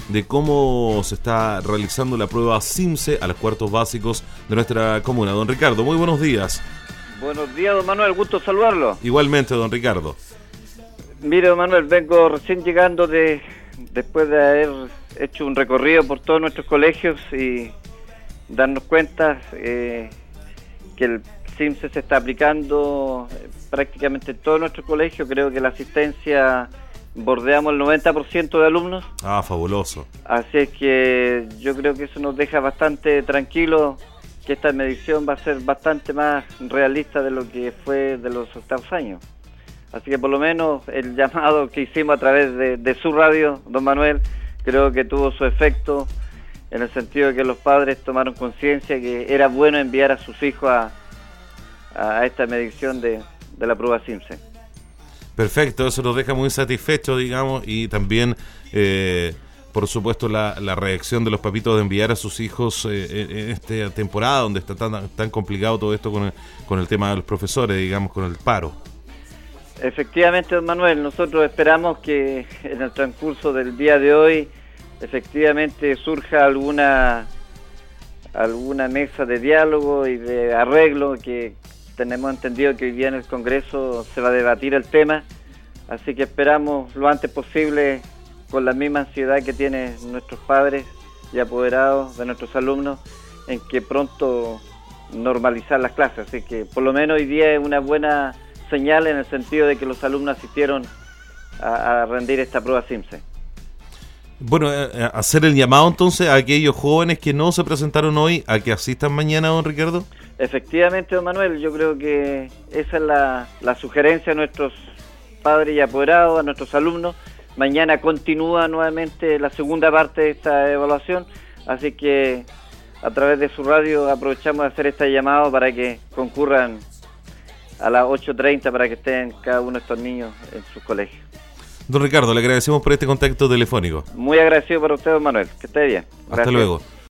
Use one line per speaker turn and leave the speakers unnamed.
de cómo se está realizando la prueba CIMSE a los cuartos básicos de nuestra comuna. Don Ricardo, muy buenos días.
Buenos días, don Manuel, gusto saludarlo.
Igualmente, don Ricardo.
Mire, don Manuel, vengo recién llegando después de haber hecho un recorrido por todos nuestros colegios y darnos cuenta que el CIMSE se está aplicando prácticamente en todos nuestros colegios. Creo que la asistencia bordeamos el 90% de alumnos.
Ah, fabuloso.
Así es que yo creo que eso nos deja bastante tranquilos, que esta medición va a ser bastante más realista de lo que fue de los octavos años. Así que por lo menos el llamado que hicimos a través de su radio, don Manuel, creo que tuvo su efecto, en el sentido de que los padres tomaron conciencia que era bueno enviar a sus hijos a esta medición de la prueba CIMSE. Perfecto, eso nos deja muy satisfechos, digamos, y también, por supuesto, la reacción de los papitos de enviar a sus hijos en esta temporada donde está tan complicado todo esto con el tema de los profesores, digamos, con el paro. Efectivamente, don Manuel, nosotros esperamos que en el transcurso del día de hoy efectivamente surja alguna mesa de diálogo y de arreglo, que tenemos entendido que hoy día en el Congreso se va a debatir el tema, así que esperamos lo antes posible, con la misma ansiedad que tienen nuestros padres y apoderados de nuestros alumnos, en que pronto normalizar las clases. Así que por lo menos hoy día es una buena señal en el sentido de que los alumnos asistieron a rendir esta prueba CIMSE. Bueno, hacer el llamado entonces a aquellos jóvenes que no se presentaron hoy a que asistan mañana, don Ricardo. Efectivamente, don Manuel, yo creo que esa es la sugerencia a nuestros padres y apoderados, a nuestros alumnos. Mañana continúa nuevamente la segunda parte de esta evaluación, así que a través de su radio aprovechamos de hacer este llamado para que concurran a las 8:30 para que estén cada uno de estos niños en sus colegios. Don Ricardo, le agradecemos por este contacto telefónico. Muy agradecido para usted, don Manuel. Que esté bien. Gracias. Hasta luego.